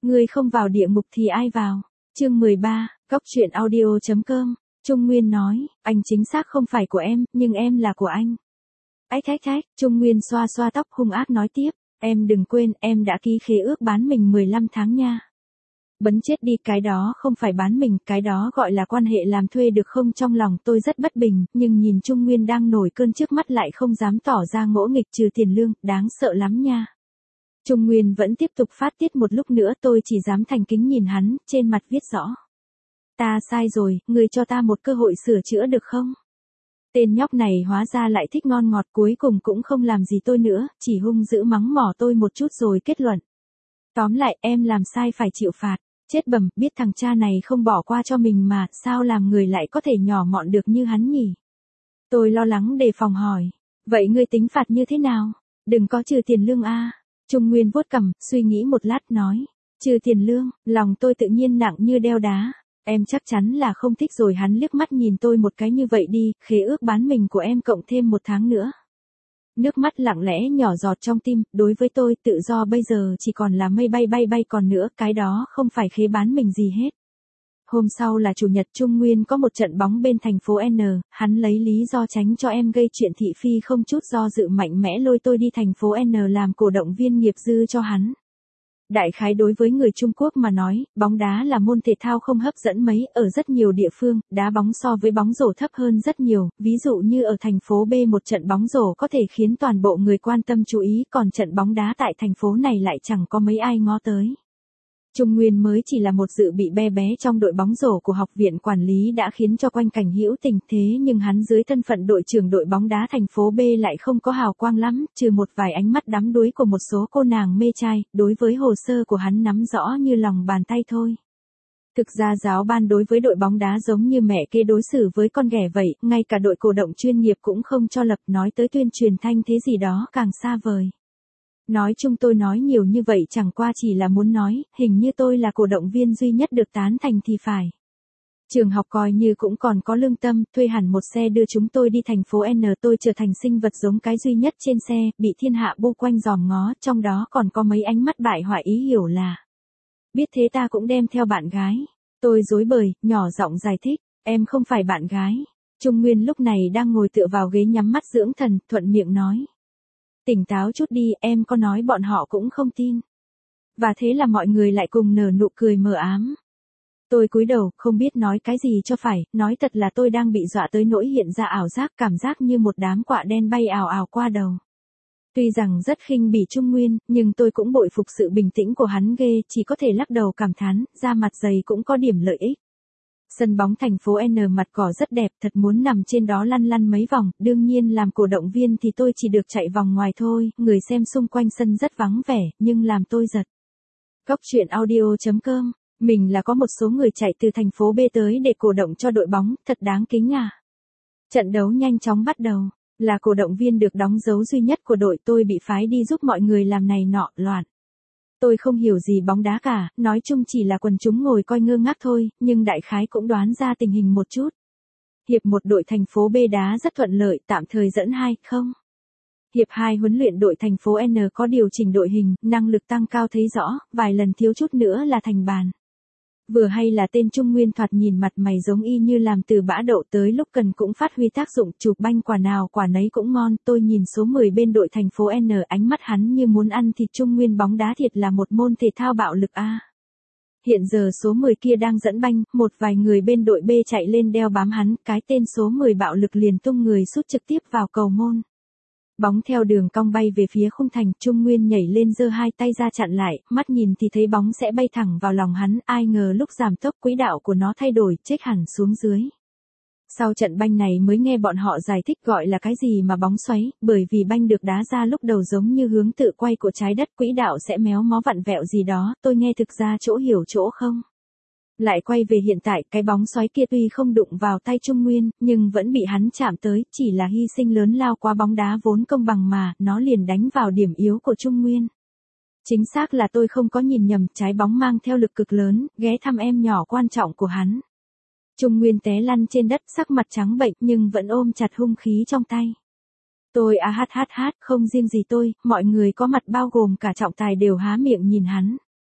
Ngươi không vào địa ngục thì ai vào? Chương 13, Góc truyện audio.com. Trung Nguyên nói, anh chính xác không phải của em, nhưng em là của anh. Ách, Trung Nguyên xoa xoa tóc hung ác nói tiếp, em đừng quên, em đã ký khế ước bán mình 15 tháng nha. Bấn chết đi, cái đó không phải bán mình, cái đó gọi là quan hệ làm thuê được không? Trong lòng tôi rất bất bình, nhưng nhìn Trung Nguyên đang nổi cơn trước mắt lại không dám tỏ ra ngỗ nghịch trừ tiền lương, đáng sợ lắm nha. Trung Nguyên vẫn tiếp tục phát tiết một lúc nữa, tôi chỉ dám thành kính nhìn hắn, trên mặt viết rõ. Ta sai rồi, người cho ta một cơ hội sửa chữa được không? Tên nhóc này hóa ra lại thích ngon ngọt, cuối cùng cũng không làm gì tôi nữa, chỉ hung dữ mắng mỏ tôi một chút rồi kết luận. Tóm lại, em làm sai phải chịu phạt. Chết bầm, biết thằng cha này không bỏ qua cho mình mà, sao làm người lại có thể nhỏ mọn được như hắn nhỉ? Tôi lo lắng đề phòng hỏi. Vậy ngươi tính phạt như thế nào? Đừng có trừ tiền lương a. Trung Nguyên vuốt cằm, suy nghĩ một lát nói. Trừ tiền lương, lòng tôi tự nhiên nặng như đeo đá. Em chắc chắn là không thích rồi. Hắn liếc mắt nhìn tôi một cái. Như vậy đi, khế ước bán mình của em cộng thêm 1 tháng nữa. Nước mắt lặng lẽ nhỏ giọt trong tim, đối với tôi tự do bây giờ chỉ còn là mây bay còn nữa, cái đó không phải khế bán mình gì hết. Hôm sau là chủ nhật, Trung Nguyên có một trận bóng bên thành phố N, hắn lấy lý do tránh cho em gây chuyện thị phi không chút do dự mạnh mẽ lôi tôi đi thành phố N làm cổ động viên nghiệp dư cho hắn. Đại khái đối với người Trung Quốc mà nói, bóng đá là môn thể thao không hấp dẫn mấy, ở rất nhiều địa phương, đá bóng so với bóng rổ thấp hơn rất nhiều, ví dụ như ở thành phố B một trận bóng rổ có thể khiến toàn bộ người quan tâm chú ý, còn trận bóng đá tại thành phố này lại chẳng có mấy ai ngó tới. Trung Nguyên mới chỉ là một dự bị bé bé trong đội bóng rổ của học viện quản lý đã khiến cho quanh cảnh hữu tình, thế nhưng hắn dưới thân phận đội trưởng đội bóng đá thành phố B lại không có hào quang lắm, trừ một vài ánh mắt đắm đuối của một số cô nàng mê trai, đối với hồ sơ của hắn nắm rõ như lòng bàn tay thôi. Thực ra giáo ban đối với đội bóng đá giống như mẹ kế đối xử với con ghẻ vậy, ngay cả đội cổ động chuyên nghiệp cũng không cho lập, nói tới tuyên truyền thanh thế gì đó càng xa vời. Nói chung tôi nói nhiều như vậy chẳng qua chỉ là muốn nói, hình như tôi là cổ động viên duy nhất được tán thành thì phải. Trường học coi như cũng còn có lương tâm, thuê hẳn một xe đưa chúng tôi đi thành phố N, tôi trở thành sinh vật giống cái duy nhất trên xe, bị thiên hạ bu quanh dòm ngó, trong đó còn có mấy ánh mắt bại hoại ý hiểu là. Biết thế ta cũng đem theo bạn gái. Tôi rối bời, nhỏ giọng giải thích, em không phải bạn gái. Trung Nguyên lúc này đang ngồi tựa vào ghế nhắm mắt dưỡng thần, thuận miệng nói. Tỉnh táo chút đi, em có nói bọn họ cũng không tin. Và thế là mọi người lại cùng nở nụ cười mờ ám. Tôi cúi đầu, không biết nói cái gì cho phải, nói thật là tôi đang bị dọa tới nỗi hiện ra ảo giác, cảm giác như một đám quạ đen bay ào ào qua đầu. Tuy rằng rất khinh bỉ Trung Nguyên, nhưng tôi cũng bội phục sự bình tĩnh của hắn ghê, chỉ có thể lắc đầu cảm thán, da mặt dày cũng có điểm lợi ích. Sân bóng thành phố N mặt cỏ rất đẹp, thật muốn nằm trên đó lăn lăn mấy vòng, đương nhiên làm cổ động viên thì tôi chỉ được chạy vòng ngoài thôi, người xem xung quanh sân rất vắng vẻ, nhưng làm tôi giật. Góc truyện audio.com, mình là có một số người chạy từ thành phố B tới để cổ động cho đội bóng, thật đáng kính à. Trận đấu nhanh chóng bắt đầu, là cổ động viên được đóng dấu duy nhất của đội, tôi bị phái đi giúp mọi người làm này nọ, loạn. Tôi không hiểu gì bóng đá cả, nói chung chỉ là quần chúng ngồi coi ngơ ngác thôi, nhưng đại khái cũng đoán ra tình hình một chút. Hiệp 1 đội thành phố B đá rất thuận lợi, tạm thời dẫn 2-0. Hiệp 2 huấn luyện đội thành phố N có điều chỉnh đội hình, năng lực tăng cao thấy rõ, vài lần thiếu chút nữa là thành bàn. Vừa hay là tên Trung Nguyên thoạt nhìn mặt mày giống y như làm từ bã đậu, tới lúc cần cũng phát huy tác dụng, chụp banh quả nào quả nấy cũng ngon. Tôi nhìn số 10 bên đội thành phố N, ánh mắt hắn như muốn ăn thịt. Trung Nguyên bóng đá thiệt là một môn thể thao bạo lực a. Hiện giờ số 10 kia đang dẫn banh, một vài người bên đội B chạy lên đeo bám hắn, cái tên số 10 bạo lực liền tung người sút trực tiếp vào cầu môn. Bóng theo đường cong bay về phía khung thành, Trung Nguyên nhảy lên giơ hai tay ra chặn lại, mắt nhìn thì thấy bóng sẽ bay thẳng vào lòng hắn, ai ngờ lúc giảm tốc quỹ đạo của nó thay đổi, chếch hẳn xuống dưới. Sau trận banh này mới nghe bọn họ giải thích gọi là cái gì mà bóng xoáy, bởi vì banh được đá ra lúc đầu giống như hướng tự quay của trái đất, quỹ đạo sẽ méo mó vặn vẹo gì đó, tôi nghe thực ra chỗ hiểu chỗ không. Lại quay về hiện tại, cái bóng xoáy kia tuy không đụng vào tay Trung Nguyên, nhưng vẫn bị hắn chạm tới, chỉ là hy sinh lớn lao quá, bóng đá vốn công bằng mà, nó liền đánh vào điểm yếu của Trung Nguyên. Chính xác là tôi không có nhìn nhầm, trái bóng mang theo lực cực lớn, ghé thăm em nhỏ quan trọng của hắn. Trung Nguyên té lăn trên đất, sắc mặt trắng bệch nhưng vẫn ôm chặt hung khí trong tay. Tôi không riêng gì tôi, mọi người có mặt bao gồm cả trọng tài đều há miệng nhìn hắn.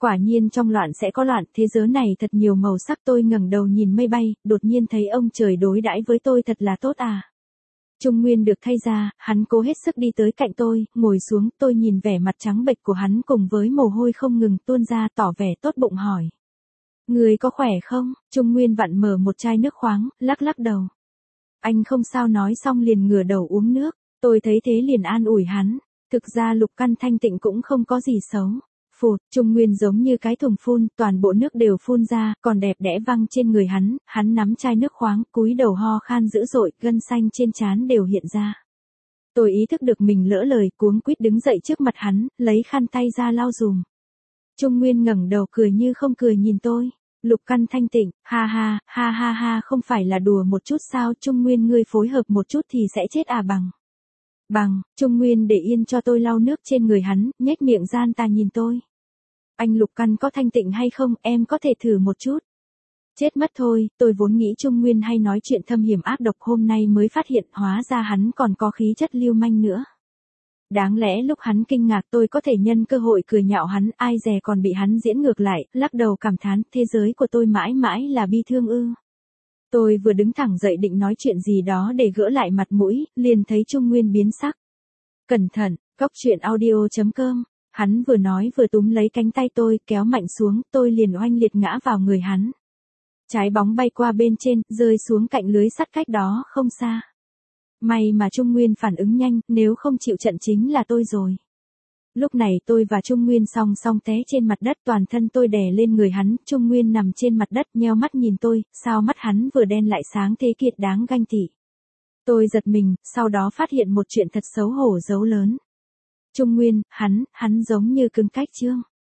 Quả nhiên trong loạn sẽ có loạn, thế giới này thật nhiều màu sắc. Tôi ngẩng đầu nhìn mây bay, đột nhiên thấy ông trời đối đãi với tôi thật là tốt à. Trung Nguyên được thay ra, hắn cố hết sức đi tới cạnh tôi, ngồi xuống, tôi nhìn vẻ mặt trắng bệch của hắn cùng với mồ hôi không ngừng tuôn ra, tỏ vẻ tốt bụng hỏi. Người có khỏe không? Trung Nguyên vặn mở một chai nước khoáng, lắc lắc đầu. Anh không sao, nói xong liền ngửa đầu uống nước. Tôi thấy thế liền an ủi hắn. Thực ra Lục Căn thanh tịnh cũng không có gì xấu. Phụt, Trung Nguyên giống như cái thùng phun, toàn bộ nước đều phun ra, còn đẹp đẽ văng trên người hắn nắm chai nước khoáng, cúi đầu ho khan dữ dội, gân xanh trên trán đều hiện ra. Tôi ý thức được mình lỡ lời, cuống quýt đứng dậy trước mặt hắn, lấy khăn tay ra lau dùm. Trung Nguyên ngẩng đầu cười như không cười nhìn tôi. Lục Căn thanh tịnh, ha ha, ha ha ha, không phải là đùa một chút sao? Trung Nguyên, ngươi phối hợp một chút thì sẽ chết à? Bằng, Trung Nguyên để yên cho tôi lau nước trên người hắn, nhếch miệng gian tà nhìn tôi. Anh Lục Căn có thanh tịnh hay không, em có thể thử một chút. Chết mất thôi, tôi vốn nghĩ Trung Nguyên hay nói chuyện thâm hiểm ác độc, hôm nay mới phát hiện hóa ra hắn còn có khí chất lưu manh nữa. Đáng lẽ lúc hắn kinh ngạc tôi có thể nhân cơ hội cười nhạo hắn, ai dè còn bị hắn diễn ngược lại, lắc đầu cảm thán, thế giới của tôi mãi mãi là bi thương ư. Tôi vừa đứng thẳng dậy định nói chuyện gì đó để gỡ lại mặt mũi, liền thấy Trung Nguyên biến sắc. Cẩn thận, coctruyện.audio.com. Hắn vừa nói vừa túm lấy cánh tay tôi, kéo mạnh xuống, tôi liền oanh liệt ngã vào người hắn. Trái bóng bay qua bên trên, rơi xuống cạnh lưới sắt cách đó không xa. May mà Trung Nguyên phản ứng nhanh, nếu không chịu trận chính là tôi rồi. Lúc này tôi và Trung Nguyên song song té trên mặt đất, toàn thân tôi đè lên người hắn, Trung Nguyên nằm trên mặt đất nheo mắt nhìn tôi, sao mắt hắn vừa đen lại sáng thế kiệt đáng ganh tị. Tôi giật mình, sau đó phát hiện một chuyện thật xấu hổ dấu lớn. Trung Nguyên, hắn giống như cứng cách chương.